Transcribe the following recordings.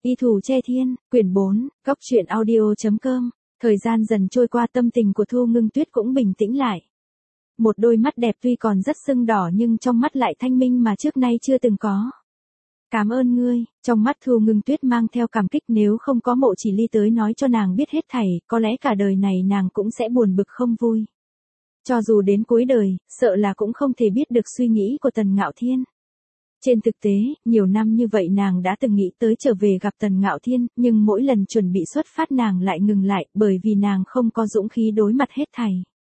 Y Thủ Che Thiên, quyển 4, Góc Truyện Audio.com. Thời gian dần trôi qua, tâm tình của Thu Ngưng Tuyết cũng bình tĩnh lại. Một đôi mắt đẹp tuy còn rất sưng đỏ nhưng trong mắt lại thanh minh mà trước nay chưa từng có. Cảm ơn ngươi, trong mắt Thu Ngưng Tuyết mang theo cảm kích, nếu không có Mộ Chỉ Ly tới nói cho nàng biết hết thảy, có lẽ cả đời này nàng cũng sẽ buồn bực không vui. Cho dù đến cuối đời, sợ là cũng không thể biết được suy nghĩ của Tần Ngạo Thiên. Trên thực tế, nhiều năm như vậy nàng đã từng nghĩ tới trở về gặp Tần Ngạo Thiên, nhưng mỗi lần chuẩn bị xuất phát nàng lại ngừng lại, bởi vì nàng không có dũng khí đối mặt hết thảy.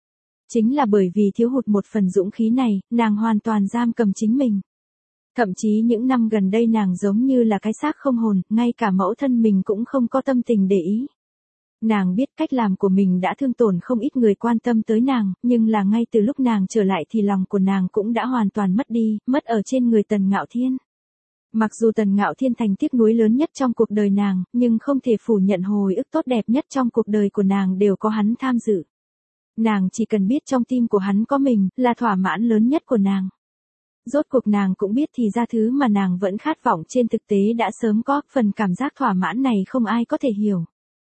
Chính là bởi vì thiếu hụt một phần dũng khí này, nàng hoàn toàn giam cầm chính mình. Thậm chí những năm gần đây nàng giống như là cái xác không hồn, ngay cả mẫu thân mình cũng không có tâm tình để ý. Nàng biết cách làm của mình đã thương tổn không ít người quan tâm tới nàng, nhưng là ngay từ lúc nàng trở lại thì lòng của nàng cũng đã hoàn toàn mất đi, mất ở trên người Tần Ngạo Thiên. Mặc dù Tần Ngạo Thiên thành tiếc nuối lớn nhất trong cuộc đời nàng, nhưng không thể phủ nhận hồi ức tốt đẹp nhất trong cuộc đời của nàng đều có hắn tham dự. Nàng chỉ cần biết trong tim của hắn có mình, là thỏa mãn lớn nhất của nàng. Rốt cuộc nàng cũng biết thì ra thứ mà nàng vẫn khát vọng trên thực tế đã sớm có, phần cảm giác thỏa mãn này không ai có thể hiểu.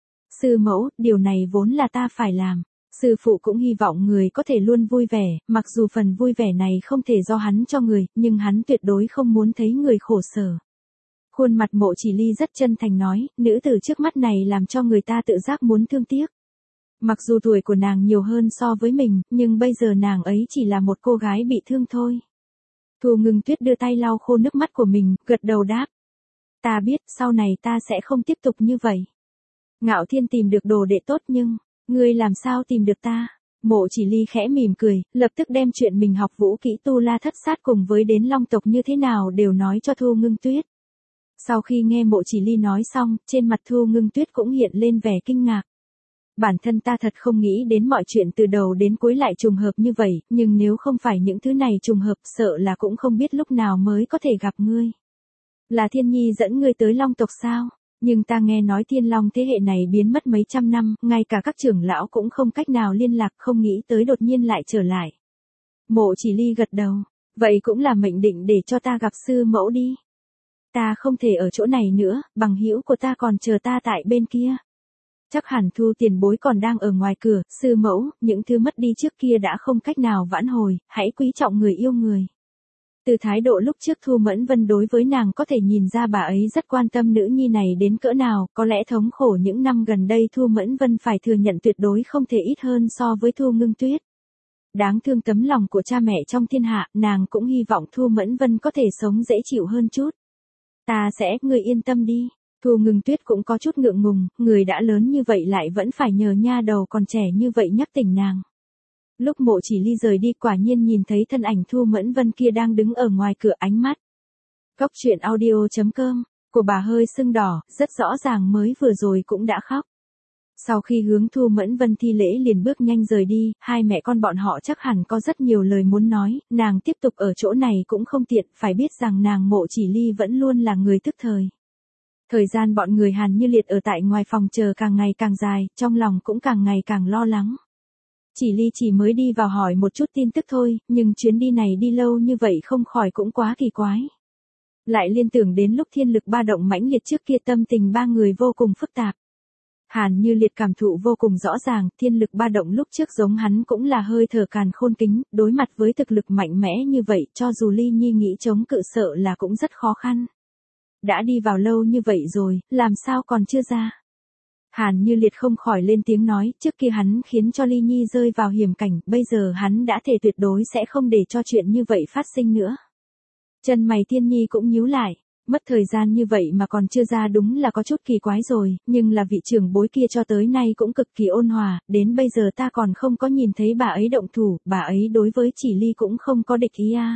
Sư mẫu, điều này vốn là ta phải làm. Sư phụ cũng hy vọng người có thể luôn vui vẻ, mặc dù phần vui vẻ này không thể do hắn cho người, nhưng hắn tuyệt đối không muốn thấy người khổ sở. Khuôn mặt Mộ Chỉ Ly rất chân thành nói, nữ tử trước mắt này làm cho người ta tự giác muốn thương tiếc. Mặc dù tuổi của nàng nhiều hơn so với mình, nhưng bây giờ nàng ấy chỉ là một cô gái bị thương thôi. Thu Ngưng Tuyết đưa tay lau khô nước mắt của mình, gật đầu đáp. Ta biết, sau này ta sẽ không tiếp tục như vậy. Ngạo Thiên tìm được đồ đệ tốt nhưng, ngươi làm sao tìm được ta? Mộ Chỉ Ly khẽ mỉm cười, lập tức đem chuyện mình học vũ kỹ Tu La Thất Sát cùng với đến Long tộc như thế nào đều nói cho Thu Ngưng Tuyết. Sau khi nghe Mộ Chỉ Ly nói xong, trên mặt Thu Ngưng Tuyết cũng hiện lên vẻ kinh ngạc. Bản thân ta thật không nghĩ đến mọi chuyện từ đầu đến cuối lại trùng hợp như vậy, nhưng nếu không phải những thứ này trùng hợp sợ là cũng không biết lúc nào mới có thể gặp ngươi. Là Thiên Nhi dẫn ngươi tới Long tộc sao? Nhưng ta nghe nói Thiên Long thế hệ này biến mất mấy trăm năm, ngay cả các trưởng lão cũng không cách nào liên lạc, không nghĩ tới đột nhiên lại trở lại. Mộ Chỉ Ly gật đầu, vậy cũng là mệnh định để cho ta gặp sư mẫu đi. Ta không thể ở chỗ này nữa, bằng hữu của ta còn chờ ta tại bên kia. Chắc hẳn Thu tiền bối còn đang ở ngoài cửa, sư mẫu, những thứ mất đi trước kia đã không cách nào vãn hồi, hãy quý trọng người yêu người. Từ thái độ lúc trước Thu Mẫn Vân đối với nàng có thể nhìn ra bà ấy rất quan tâm nữ nhi này đến cỡ nào, có lẽ thống khổ những năm gần đây Thu Mẫn Vân phải thừa nhận tuyệt đối không thể ít hơn so với Thu Ngưng Tuyết. Đáng thương tấm lòng của cha mẹ trong thiên hạ, nàng cũng hy vọng Thu Mẫn Vân có thể sống dễ chịu hơn chút. Ta sẽ, ngươi yên tâm đi. Thu Ngưng Tuyết cũng có chút ngượng ngùng, người đã lớn như vậy lại vẫn phải nhờ nha đầu còn trẻ như vậy nhắc tỉnh nàng. Lúc Mộ Chỉ Ly rời đi quả nhiên nhìn thấy thân ảnh Thu Mẫn Vân kia đang đứng ở ngoài cửa, ánh mắt. Góc Truyện Audio.com, của bà hơi sưng đỏ, rất rõ ràng mới vừa rồi cũng đã khóc. Sau khi hướng Thu Mẫn Vân thi lễ liền bước nhanh rời đi, hai mẹ con bọn họ chắc hẳn có rất nhiều lời muốn nói, nàng tiếp tục ở chỗ này cũng không tiện, phải biết rằng nàng Mộ Chỉ Ly vẫn luôn là người tức thời. Thời gian bọn người Hàn Như Liệt ở tại ngoài phòng chờ càng ngày càng dài, trong lòng cũng càng ngày càng lo lắng. Chỉ Ly chỉ mới đi vào hỏi một chút tin tức thôi, nhưng chuyến đi này đi lâu như vậy không khỏi cũng quá kỳ quái. Lại liên tưởng đến lúc thiên lực ba động mãnh liệt trước kia, tâm tình ba người vô cùng phức tạp. Hàn Như Liệt cảm thụ vô cùng rõ ràng, thiên lực ba động lúc trước giống hắn cũng là hơi thở càn khôn kính, đối mặt với thực lực mạnh mẽ như vậy, cho dù Ly Nhi nghĩ chống cự sợ là cũng rất khó khăn. Đã đi vào lâu như vậy rồi, làm sao còn chưa ra? Hàn Như Liệt không khỏi lên tiếng nói, trước kia hắn khiến cho Ly Nhi rơi vào hiểm cảnh, bây giờ hắn đã thề tuyệt đối sẽ không để cho chuyện như vậy phát sinh nữa. Chân mày Thiên Nhi cũng nhíu lại, mất thời gian như vậy mà còn chưa ra đúng là có chút kỳ quái rồi, nhưng là vị trưởng bối kia cho tới nay cũng cực kỳ ôn hòa, đến bây giờ ta còn không có nhìn thấy bà ấy động thủ, bà ấy đối với Chỉ Ly cũng không có địch ý à.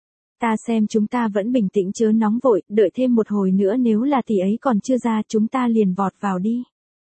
Ta xem chúng ta vẫn bình tĩnh chớ nóng vội, đợi thêm một hồi nữa nếu là tỷ ấy còn chưa ra chúng ta liền vọt vào đi.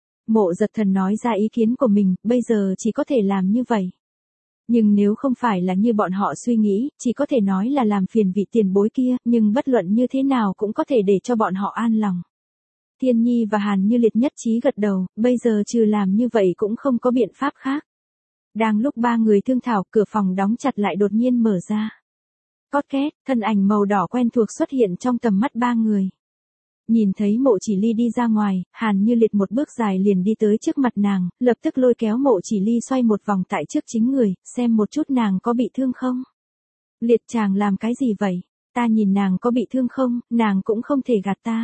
Mộ Giật Thần nói ra ý kiến của mình, bây giờ chỉ có thể làm như vậy. Nhưng nếu không phải là như bọn họ suy nghĩ, chỉ có thể nói là làm phiền vị tiền bối kia, nhưng bất luận như thế nào cũng có thể để cho bọn họ an lòng. Thiên Nhi và Hàn Như Liệt nhất trí gật đầu, bây giờ trừ làm như vậy cũng không có biện pháp khác. Đang lúc ba người thương thảo, cửa phòng đóng chặt lại đột nhiên mở ra. Cót két, thân ảnh màu đỏ quen thuộc xuất hiện trong tầm mắt ba người. Nhìn thấy Mộ Chỉ Ly đi ra ngoài, Hàn Như Liệt một bước dài liền đi tới trước mặt nàng, lập tức lôi kéo Mộ Chỉ Ly xoay một vòng tại trước chính người, xem một chút nàng có bị thương không. Liệt chàng làm cái gì vậy? Ta nhìn nàng có bị thương không, nàng cũng không thể gạt ta.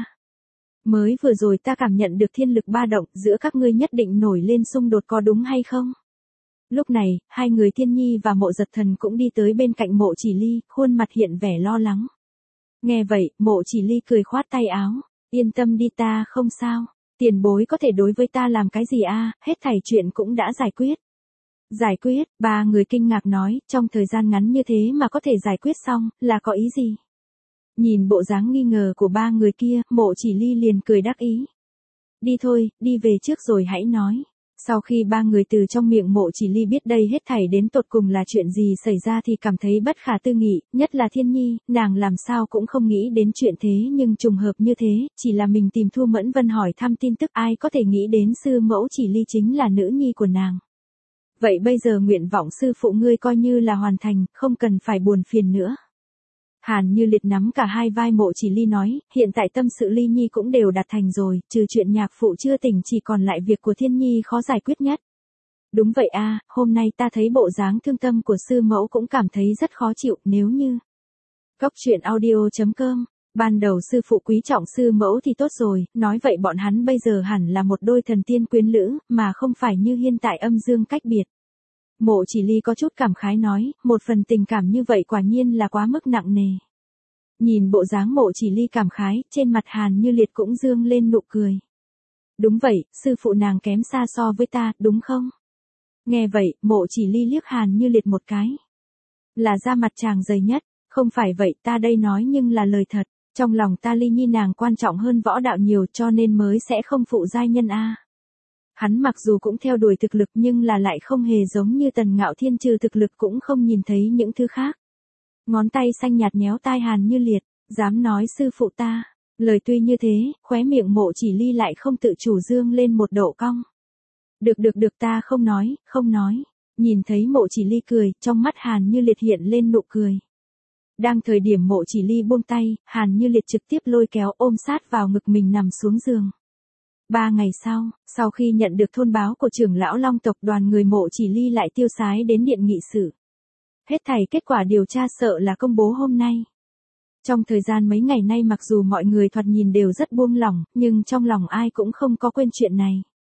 Mới vừa rồi ta cảm nhận được thiên lực ba động, giữa các ngươi nhất định nổi lên xung đột có đúng hay không? Lúc này, hai người Thiên Nhi và Mộ Giật Thần cũng đi tới bên cạnh Mộ Chỉ Ly, khuôn mặt hiện vẻ lo lắng. Nghe vậy, Mộ Chỉ Ly cười khoát tay áo, yên tâm đi, ta không sao, tiền bối có thể đối với ta làm cái gì a? Hết thảy chuyện cũng đã giải quyết. Giải quyết, ba người kinh ngạc nói, trong thời gian ngắn như thế mà có thể giải quyết xong, là có ý gì? Nhìn bộ dáng nghi ngờ của ba người kia, Mộ Chỉ Ly liền cười đắc ý. Đi thôi, đi về trước rồi hãy nói. Sau khi ba người từ trong miệng Mộ Chỉ Ly biết đây hết thảy đến tột cùng là chuyện gì xảy ra thì cảm thấy bất khả tư nghị, nhất là Thiên Nhi, nàng làm sao cũng không nghĩ đến chuyện thế nhưng trùng hợp như thế, chỉ là mình tìm Thu Mẫn Vân hỏi thăm tin tức, ai có thể nghĩ đến sư mẫu Chỉ Ly chính là nữ nhi của nàng. Vậy bây giờ nguyện vọng sư phụ ngươi coi như là hoàn thành, không cần phải buồn phiền nữa. Hàn Như Liệt nắm cả hai vai Mộ Chỉ Ly nói, hiện tại tâm sự Ly Nhi cũng đều đạt thành rồi, trừ chuyện nhạc phụ chưa tỉnh chỉ còn lại việc của Thiên Nhi khó giải quyết nhất. Đúng vậy a, hôm nay ta thấy bộ dáng thương tâm của sư mẫu cũng cảm thấy rất khó chịu, nếu như. Cốc truyện audio.com, ban đầu sư phụ quý trọng sư mẫu thì tốt rồi, nói vậy bọn hắn bây giờ hẳn là một đôi thần tiên quyến lữ, mà không phải như hiện tại âm dương cách biệt. Mộ Chỉ Ly có chút cảm khái nói, một phần tình cảm như vậy quả nhiên là quá mức nặng nề. Nhìn bộ dáng Mộ Chỉ Ly cảm khái, trên mặt Hàn Như Liệt cũng dương lên nụ cười. Đúng vậy, sư phụ nàng kém xa so với ta, đúng không? Nghe vậy, Mộ Chỉ Ly liếc Hàn Như Liệt một cái. Là da mặt chàng dày nhất, không phải vậy, ta đây nói nhưng là lời thật, trong lòng ta Ly Nhi nàng quan trọng hơn võ đạo nhiều cho nên mới sẽ không phụ giai nhân a. Hắn mặc dù cũng theo đuổi thực lực nhưng là lại không hề giống như Tần Ngạo Thiên, trừ thực lực cũng không nhìn thấy những thứ khác. Ngón tay xanh nhạt nhéo tai Hàn Như Liệt, dám nói sư phụ ta. Lời tuy như thế, khóe miệng Mộ Chỉ Ly lại không tự chủ dương lên một độ cong. Được ta không nói, không nói. Nhìn thấy Mộ Chỉ Ly cười, trong mắt Hàn Như Liệt hiện lên nụ cười. Đang thời điểm Mộ Chỉ Ly buông tay, Hàn Như Liệt trực tiếp lôi kéo ôm sát vào ngực mình nằm xuống giường. 3 ngày sau khi nhận được thông báo của trưởng lão Long tộc, đoàn người Mộ Chỉ Ly lại tiêu sái đến điện nghị sự. Hết thảy kết quả điều tra sợ là công bố hôm nay. Trong thời gian mấy ngày nay mặc dù mọi người thoạt nhìn đều rất buông lỏng, nhưng trong lòng ai cũng không có quên chuyện này.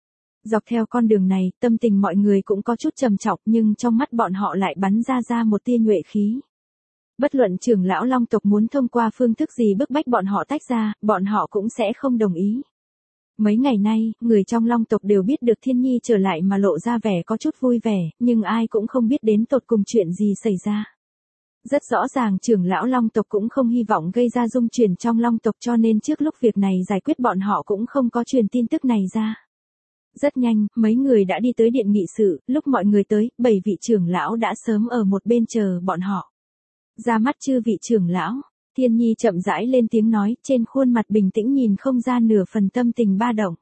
Dọc theo con đường này, tâm tình mọi người cũng có chút trầm trọng nhưng trong mắt bọn họ lại bắn ra một tia nhuệ khí. Bất luận trưởng lão Long tộc muốn thông qua phương thức gì bức bách bọn họ tách ra, bọn họ cũng sẽ không đồng ý. Mấy ngày nay, người trong Long tộc đều biết được Thiên Nhi trở lại mà lộ ra vẻ có chút vui vẻ, nhưng ai cũng không biết đến tột cùng chuyện gì xảy ra. Rất rõ ràng trưởng lão Long tộc cũng không hy vọng gây ra dung chuyển trong Long tộc cho nên trước lúc việc này giải quyết bọn họ cũng không có truyền tin tức này ra. Rất nhanh, mấy người đã đi tới điện nghị sự, lúc mọi người tới, 7 vị trưởng lão đã sớm ở một bên chờ bọn họ. Ra mắt chư vị trưởng lão, Thiên Nhi chậm rãi lên tiếng nói, trên khuôn mặt bình tĩnh nhìn không ra nửa phần tâm tình ba động.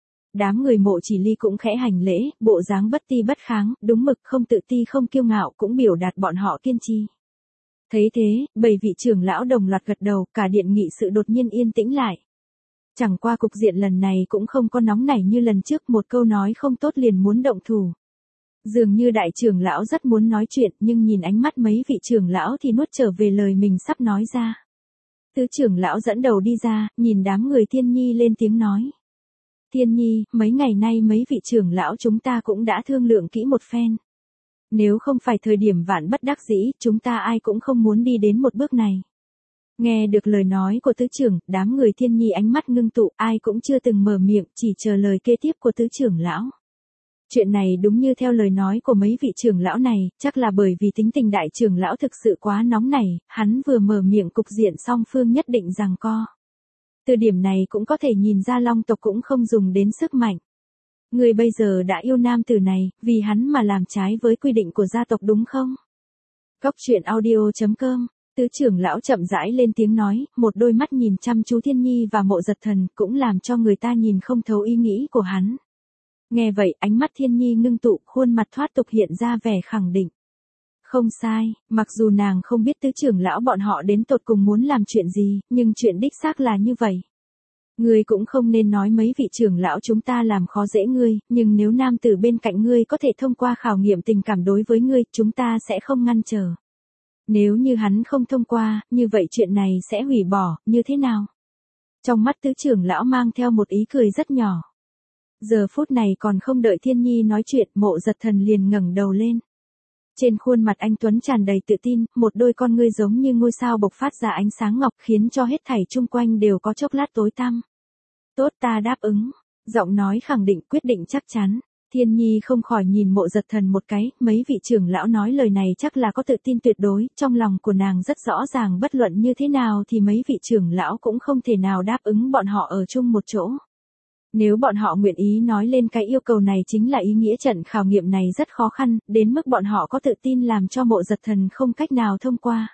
Đám người Mộ Chỉ Ly cũng khẽ hành lễ, bộ dáng bất ti bất kháng, đúng mực, không tự ti không kiêu ngạo, cũng biểu đạt bọn họ kiên trì. Thấy thế, 7 vị trưởng lão đồng loạt gật đầu, cả điện nghị sự đột nhiên yên tĩnh lại. Chẳng qua cục diện lần này cũng không có nóng nảy như lần trước, một câu nói không tốt liền muốn động thủ. Dường như đại trưởng lão rất muốn nói chuyện nhưng nhìn ánh mắt mấy vị trưởng lão thì nuốt trở về lời mình sắp nói ra. Tứ trưởng lão dẫn đầu đi ra, nhìn đám người Thiên Nhi lên tiếng nói. Thiên Nhi, mấy ngày nay mấy vị trưởng lão chúng ta cũng đã thương lượng kỹ một phen. Nếu không phải thời điểm vạn bất đắc dĩ, chúng ta ai cũng không muốn đi đến một bước này. Nghe được lời nói của tứ trưởng, đám người Thiên Nhi ánh mắt ngưng tụ, ai cũng chưa từng mở miệng, chỉ chờ lời kế tiếp của tứ trưởng lão. Chuyện này đúng như theo lời nói của mấy vị trưởng lão này, chắc là bởi vì tính tình đại trưởng lão thực sự quá nóng nảy, hắn vừa mở miệng cục diện song phương nhất định giằng co. Từ điểm này cũng có thể nhìn ra Long tộc cũng không dùng đến sức mạnh. Người bây giờ đã yêu nam tử này, vì hắn mà làm trái với quy định của gia tộc đúng không? Cốc truyện audio.com, tứ trưởng lão chậm rãi lên tiếng nói, một đôi mắt nhìn chăm chú Thiên Nhi và Mộ Giật Thần cũng làm cho người ta nhìn không thấu ý nghĩ của hắn. Nghe vậy, ánh mắt Thiên Nhi ngưng tụ, khuôn mặt thoát tục hiện ra vẻ khẳng định. Không sai, mặc dù nàng không biết tứ trưởng lão bọn họ đến tột cùng muốn làm chuyện gì, nhưng chuyện đích xác là như vậy. Ngươi cũng không nên nói mấy vị trưởng lão chúng ta làm khó dễ ngươi, nhưng nếu nam tử bên cạnh ngươi có thể thông qua khảo nghiệm tình cảm đối với ngươi, chúng ta sẽ không ngăn trở. Nếu như hắn không thông qua, như vậy chuyện này sẽ hủy bỏ, như thế nào? Trong mắt tứ trưởng lão mang theo một ý cười rất nhỏ. Giờ phút này còn không đợi Thiên Nhi nói chuyện, Mộ Giật Thần liền ngẩng đầu lên. Trên khuôn mặt anh tuấn tràn đầy tự tin, một đôi con ngươi giống như ngôi sao bộc phát ra ánh sáng ngọc khiến cho hết thảy chung quanh đều có chốc lát tối tăm. Tốt, ta đáp ứng. Giọng nói khẳng định, quyết định chắc chắn. Thiên Nhi không khỏi nhìn Mộ Giật Thần một cái, mấy vị trưởng lão nói lời này chắc là có tự tin tuyệt đối, trong lòng của nàng rất rõ ràng bất luận như thế nào thì mấy vị trưởng lão cũng không thể nào đáp ứng bọn họ ở chung một chỗ. Nếu bọn họ nguyện ý nói lên cái yêu cầu này chính là ý nghĩa trận khảo nghiệm này rất khó khăn, đến mức bọn họ có tự tin làm cho Mộ Giật Thần không cách nào thông qua.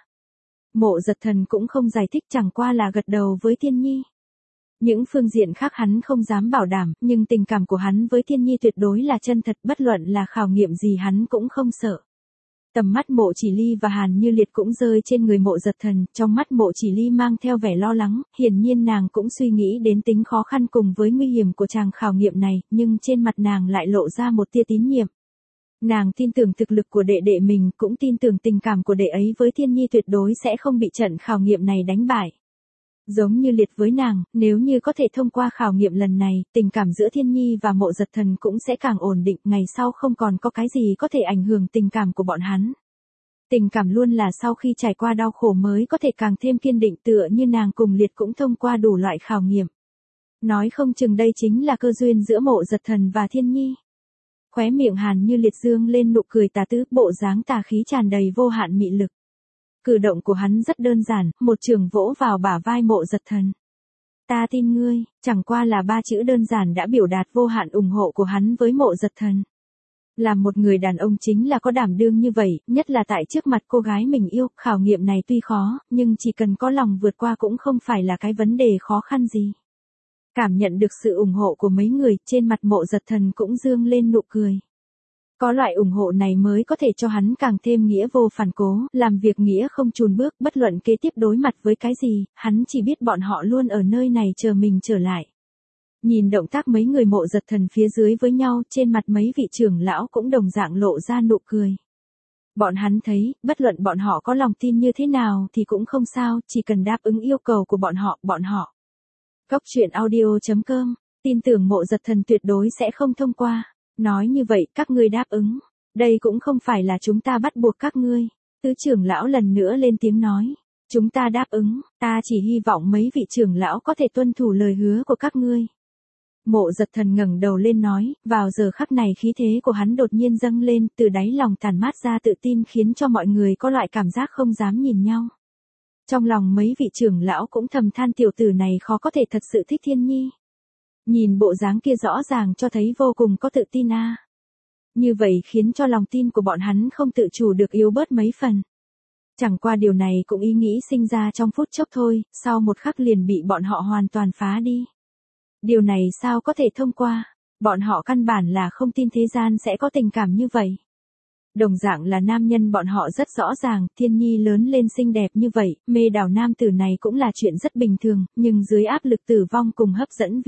Mộ Giật Thần cũng không giải thích, chẳng qua là gật đầu với Thiên Nhi. Những phương diện khác hắn không dám bảo đảm, nhưng tình cảm của hắn với Thiên Nhi tuyệt đối là chân thật, bất luận là khảo nghiệm gì hắn cũng không sợ. Tầm mắt Mộ Chỉ Ly và Hàn Như Liệt cũng rơi trên người Mộ Giật Thần, trong mắt Mộ Chỉ Ly mang theo vẻ lo lắng, hiển nhiên nàng cũng suy nghĩ đến tính khó khăn cùng với nguy hiểm của chàng khảo nghiệm này, nhưng trên mặt nàng lại lộ ra một tia tín nhiệm. Nàng tin tưởng thực lực của đệ đệ mình, cũng tin tưởng tình cảm của đệ ấy với Thiên Nhi tuyệt đối sẽ không bị trận khảo nghiệm này đánh bại. Giống như Liệt với nàng, nếu như có thể thông qua khảo nghiệm lần này, tình cảm giữa Thiên Nhi và Mộ Giật Thần cũng sẽ càng ổn định, ngày sau không còn có cái gì có thể ảnh hưởng tình cảm của bọn hắn. Tình cảm luôn là sau khi trải qua đau khổ mới có thể càng thêm kiên định, tựa như nàng cùng Liệt cũng thông qua đủ loại khảo nghiệm. Nói không chừng đây chính là cơ duyên giữa Mộ Giật Thần và Thiên Nhi. Khóe miệng Hàn Như Liệt dương lên nụ cười tà tứ, bộ dáng tà khí tràn đầy vô hạn mị lực. Cử động của hắn rất đơn giản, một trường vỗ vào bả vai Mộ Giật Thần. Ta tin ngươi, chẳng qua là ba chữ đơn giản đã biểu đạt vô hạn ủng hộ của hắn với Mộ Giật Thần. Làm một người đàn ông chính là có đảm đương như vậy, nhất là tại trước mặt cô gái mình yêu, khảo nghiệm này tuy khó, nhưng chỉ cần có lòng vượt qua cũng không phải là cái vấn đề khó khăn gì. Cảm nhận được sự ủng hộ của mấy người, trên mặt Mộ Giật Thần cũng dương lên nụ cười. Có loại ủng hộ này mới có thể cho hắn càng thêm nghĩa vô phản cố, làm việc nghĩa không chùn bước, bất luận kế tiếp đối mặt với cái gì, hắn chỉ biết bọn họ luôn ở nơi này chờ mình trở lại. Nhìn động tác mấy người Mộ Giật Thần phía dưới với nhau, trên mặt mấy vị trưởng lão cũng đồng dạng lộ ra nụ cười. Bọn hắn thấy, bất luận bọn họ có lòng tin như thế nào thì cũng không sao, chỉ cần đáp ứng yêu cầu của bọn họ. Góc truyện audio.com, tin tưởng Mộ Giật Thần tuyệt đối sẽ không thông qua. Nói như vậy, các ngươi đáp ứng. Đây cũng không phải là chúng ta bắt buộc các ngươi. Tứ trưởng lão lần nữa lên tiếng nói. Chúng ta đáp ứng, ta chỉ hy vọng mấy vị trưởng lão có thể tuân thủ lời hứa của các ngươi. Mộ Giật Thần ngẩng đầu lên nói, vào giờ khắc này khí thế của hắn đột nhiên dâng lên, từ đáy lòng tản mát ra tự tin khiến cho mọi người có loại cảm giác không dám nhìn nhau. Trong lòng mấy vị trưởng lão cũng thầm than tiểu tử này khó có thể thật sự thích Thiên Nhi. Nhìn bộ dáng kia rõ ràng cho thấy vô cùng có tự tin a. Như vậy khiến cho lòng tin của bọn hắn không tự chủ được yếu bớt mấy phần. Chẳng qua điều này cũng ý nghĩ sinh ra trong phút chốc thôi, sau một khắc liền bị bọn họ hoàn toàn phá đi. Điều này sao có thể thông qua, bọn họ căn bản là không tin thế gian sẽ có tình cảm như vậy. Đồng dạng là nam nhân bọn họ rất rõ ràng, Thiên Nhi lớn lên xinh đẹp như vậy, mê đảo nam tử này cũng là chuyện rất bình thường, nhưng dưới áp lực tử vong cùng hấp dẫn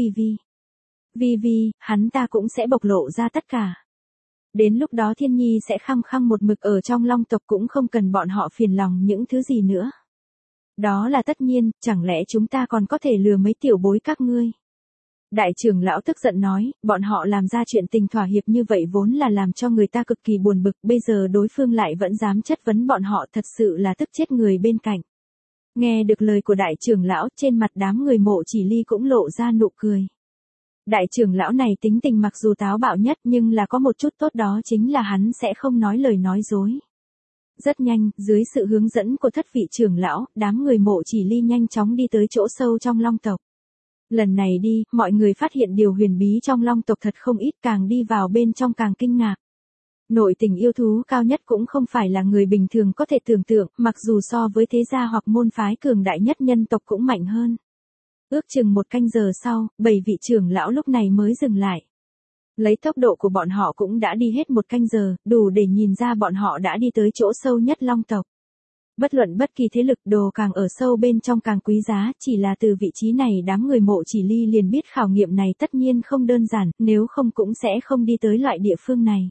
Vi, hắn ta cũng sẽ bộc lộ ra tất cả. Đến lúc đó Thiên Nhi sẽ khăng khăng một mực ở trong Long tộc, cũng không cần bọn họ phiền lòng những thứ gì nữa. Đó là tất nhiên, chẳng lẽ chúng ta còn có thể lừa mấy tiểu bối các ngươi? Đại trưởng lão tức giận nói, bọn họ làm ra chuyện tình thỏa hiệp như vậy vốn là làm cho người ta cực kỳ buồn bực, bây giờ đối phương lại vẫn dám chất vấn bọn họ, thật sự là tức chết người bên cạnh. Nghe được lời của đại trưởng lão, trên mặt đám người Mộ Chỉ Ly cũng lộ ra nụ cười. Đại trưởng lão này tính tình mặc dù táo bạo nhất nhưng là có một chút tốt, đó chính là hắn sẽ không nói lời nói dối. Rất nhanh, dưới sự hướng dẫn của thất vị trưởng lão, đám người Mộ Chỉ Ly nhanh chóng đi tới chỗ sâu trong Long tộc. Lần này đi, mọi người phát hiện điều huyền bí trong Long tộc thật không ít, càng đi vào bên trong càng kinh ngạc. Nội tình yêu thú cao nhất cũng không phải là người bình thường có thể tưởng tượng, mặc dù so với thế gia hoặc môn phái cường đại nhất nhân tộc cũng mạnh hơn. Ước chừng 1 canh giờ sau, 7 vị trưởng lão lúc này mới dừng lại. Lấy tốc độ của bọn họ cũng đã đi hết 1 canh giờ, đủ để nhìn ra bọn họ đã đi tới chỗ sâu nhất Long tộc. Bất luận bất kỳ thế lực đồ càng ở sâu bên trong càng quý giá, chỉ là từ vị trí này đám người Mộ Chỉ Ly liền biết khảo nghiệm này tất nhiên không đơn giản, nếu không cũng sẽ không đi tới loại địa phương này.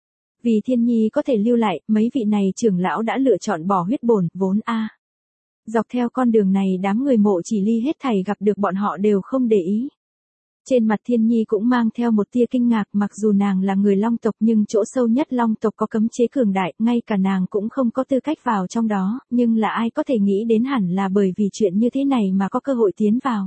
Vì Thiên Nhi có thể lưu lại, mấy vị này trưởng lão đã lựa chọn bỏ huyết bổn, vốn a. Dọc theo con đường này đám người Mộ Chỉ Ly hết thảy gặp được bọn họ đều không để ý. Trên mặt Thiên Nhi cũng mang theo một tia kinh ngạc, mặc dù nàng là người Long tộc nhưng chỗ sâu nhất Long tộc có cấm chế cường đại, ngay cả nàng cũng không có tư cách vào trong đó, nhưng là ai có thể nghĩ đến hẳn là bởi vì chuyện như thế này mà có cơ hội tiến vào.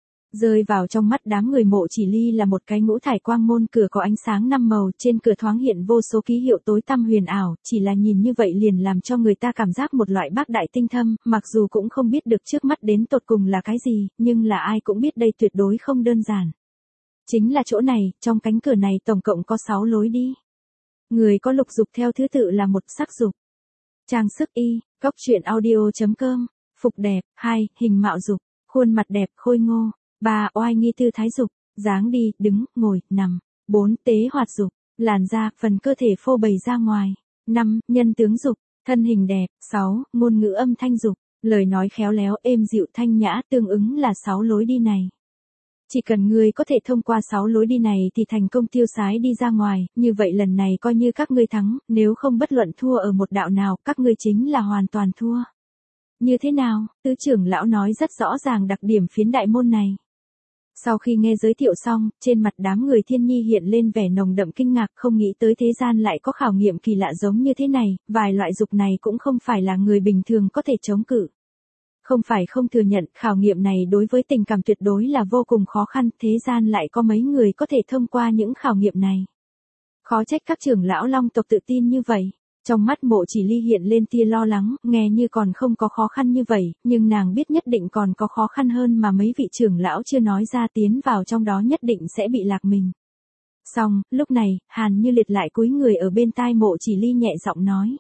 Rơi vào trong mắt đám người Mộ Chỉ Ly là một cái ngũ thải quang môn, cửa có ánh sáng 5 màu, trên cửa thoáng hiện vô số ký hiệu tối tăm huyền ảo, chỉ là nhìn như vậy liền làm cho người ta cảm giác một loại bác đại tinh thâm, mặc dù cũng không biết được trước mắt đến tột cùng là cái gì, nhưng là ai cũng biết đây tuyệt đối không đơn giản. Chính là chỗ này, trong cánh cửa này tổng cộng có 6 lối đi. Người có lục dục theo thứ tự là 1. Sắc dục, trang sức y, góc truyện audio.com, phục đẹp, 2. Hình mạo dục, khuôn mặt đẹp, khôi ngô, 3. Oai nghi tư thái dục, dáng đi, đứng, ngồi, nằm, 4. Tế hoạt dục, làn da, phần cơ thể phô bày ra ngoài, 5. Nhân tướng dục, thân hình đẹp, 6. Ngôn ngữ âm thanh dục, lời nói khéo léo, êm dịu thanh nhã, tương ứng là 6 lối đi này. Chỉ cần ngươi có thể thông qua 6 lối đi này thì thành công tiêu sái đi ra ngoài, như vậy lần này coi như các ngươi thắng, nếu không bất luận thua ở một đạo nào, các ngươi chính là hoàn toàn thua. Như thế nào? Tứ trưởng lão nói rất rõ ràng đặc điểm phiến đại môn này. Sau khi nghe giới thiệu xong, trên mặt đám người Thiên Nhi hiện lên vẻ nồng đậm kinh ngạc, không nghĩ tới thế gian lại có khảo nghiệm kỳ lạ giống như thế này, vài loại dục này cũng không phải là người bình thường có thể chống cự. Không phải không thừa nhận, khảo nghiệm này đối với tình cảm tuyệt đối là vô cùng khó khăn, thế gian lại có mấy người có thể thông qua những khảo nghiệm này. Khó trách các trưởng lão Long tộc tự tin như vậy. Trong mắt Mộ Chỉ Ly hiện lên tia lo lắng, nghe như còn không có khó khăn như vậy, nhưng nàng biết nhất định còn có khó khăn hơn mà mấy vị trưởng lão chưa nói ra, tiến vào trong đó nhất định sẽ bị lạc mình. Xong, lúc này, Hàn Như Liệt lại cúi người ở bên tai Mộ Chỉ Ly nhẹ giọng nói.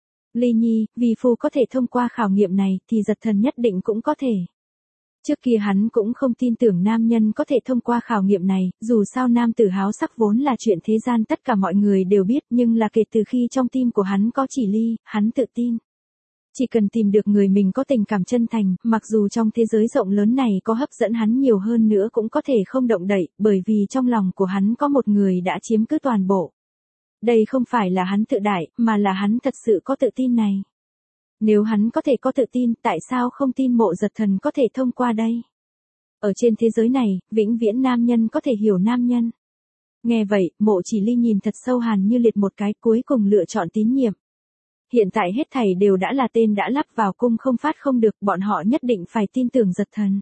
Ly Nhi, vì phu có thể thông qua khảo nghiệm này thì giật thần nhất định cũng có thể. Trước kia hắn cũng không tin tưởng nam nhân có thể thông qua khảo nghiệm này, dù sao nam tử háo sắc vốn là chuyện thế gian tất cả mọi người đều biết, nhưng là kể từ khi trong tim của hắn có Chỉ Ly, hắn tự tin. Chỉ cần tìm được người mình có tình cảm chân thành, mặc dù trong thế giới rộng lớn này có hấp dẫn hắn nhiều hơn nữa cũng có thể không động đậy, bởi vì trong lòng của hắn có một người đã chiếm cứ toàn bộ. Đây không phải là hắn tự đại, mà là hắn thật sự có tự tin này. Nếu hắn có thể có tự tin, tại sao không tin Mộ Giật Thần có thể thông qua đây? Ở trên thế giới này, vĩnh viễn nam nhân có thể hiểu nam nhân. Nghe vậy, Mộ Chỉ Ly nhìn thật sâu Hàn Như Liệt một cái, cuối cùng lựa chọn tín nhiệm. Hiện tại hết thảy đều đã là tên đã lắp vào cung không phát không được, bọn họ nhất định phải tin tưởng Giật Thần.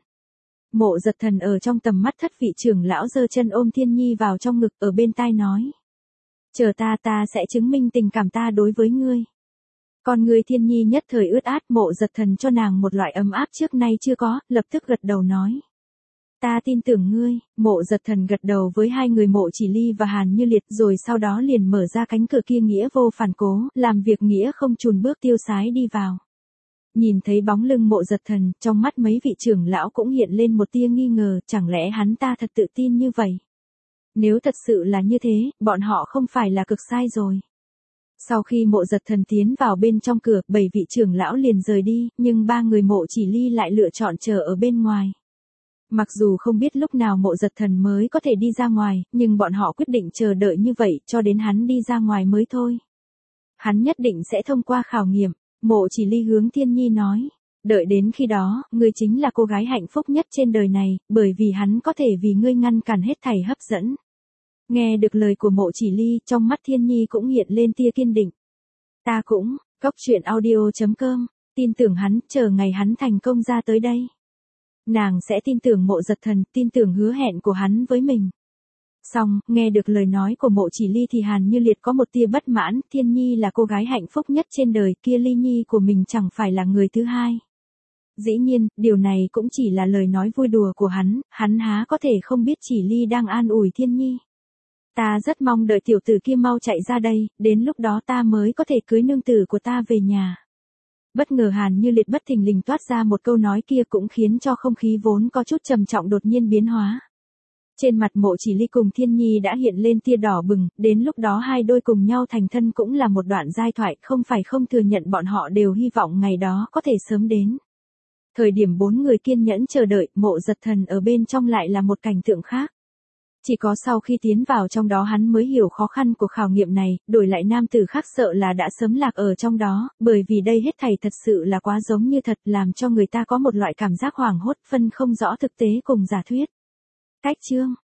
Mộ Giật Thần ở trong tầm mắt thất vị trưởng lão giơ chân ôm Thiên Nhi vào trong ngực, ở bên tai nói. Chờ ta sẽ chứng minh tình cảm ta đối với ngươi. Còn người Thiên Nhi nhất thời ướt át, Mộ Giật Thần cho nàng một loại ấm áp trước nay chưa có, lập tức gật đầu nói. Ta tin tưởng ngươi. Mộ Giật Thần gật đầu với hai người Mộ Chỉ Ly và Hàn Như Liệt, rồi sau đó liền mở ra cánh cửa kia, nghĩa vô phản cố, làm việc nghĩa không chùn bước tiêu sái đi vào. Nhìn thấy bóng lưng Mộ Giật Thần, trong mắt mấy vị trưởng lão cũng hiện lên một tia nghi ngờ, chẳng lẽ hắn ta thật tự tin như vậy? Nếu thật sự là như thế, bọn họ không phải là cực sai rồi. Sau khi Mộ Giật Thần tiến vào bên trong cửa, 7 vị trưởng lão liền rời đi, nhưng 3 người Mộ Chỉ Ly lại lựa chọn chờ ở bên ngoài. Mặc dù không biết lúc nào Mộ Giật Thần mới có thể đi ra ngoài, nhưng bọn họ quyết định chờ đợi như vậy, cho đến hắn đi ra ngoài mới thôi. Hắn nhất định sẽ thông qua khảo nghiệm. Mộ Chỉ Ly hướng Thiên Nhi nói. Đợi đến khi đó, ngươi chính là cô gái hạnh phúc nhất trên đời này, bởi vì hắn có thể vì ngươi ngăn cản hết thảy hấp dẫn. Nghe được lời của Mộ Chỉ Ly, trong mắt Thiên Nhi cũng hiện lên tia kiên định. Ta cũng, góc truyện audio.com, tin tưởng hắn, chờ ngày hắn thành công ra tới đây. Nàng sẽ tin tưởng Mộ Giật Thần, tin tưởng hứa hẹn của hắn với mình. Xong, nghe được lời nói của Mộ Chỉ Ly thì Hàn Như Liệt có một tia bất mãn, Thiên Nhi là cô gái hạnh phúc nhất trên đời, kia Ly Nhi của mình chẳng phải là người thứ hai. Dĩ nhiên, điều này cũng chỉ là lời nói vui đùa của hắn há có thể không biết Chỉ Ly đang an ủi Thiên Nhi. Ta rất mong đợi tiểu tử kia mau chạy ra đây, đến lúc đó ta mới có thể cưới nương tử của ta về nhà. Bất ngờ Hàn Như Liệt bất thình lình toát ra một câu nói kia cũng khiến cho không khí vốn có chút trầm trọng đột nhiên biến hóa. Trên mặt Mộ Chỉ Ly cùng Thiên Nhi đã hiện lên tia đỏ bừng, đến lúc đó hai đôi cùng nhau thành thân cũng là một đoạn giai thoại, không phải không thừa nhận bọn họ đều hy vọng ngày đó có thể sớm đến. Thời điểm bốn người kiên nhẫn chờ đợi, Mộ Giật Thần ở bên trong lại là một cảnh tượng khác. Chỉ có sau khi tiến vào trong đó hắn mới hiểu khó khăn của khảo nghiệm này, đổi lại nam tử khác sợ là đã sớm lạc ở trong đó, bởi vì đây hết thảy thật sự là quá giống như thật, làm cho người ta có một loại cảm giác hoảng hốt, phân không rõ thực tế cùng giả thuyết. Cách chương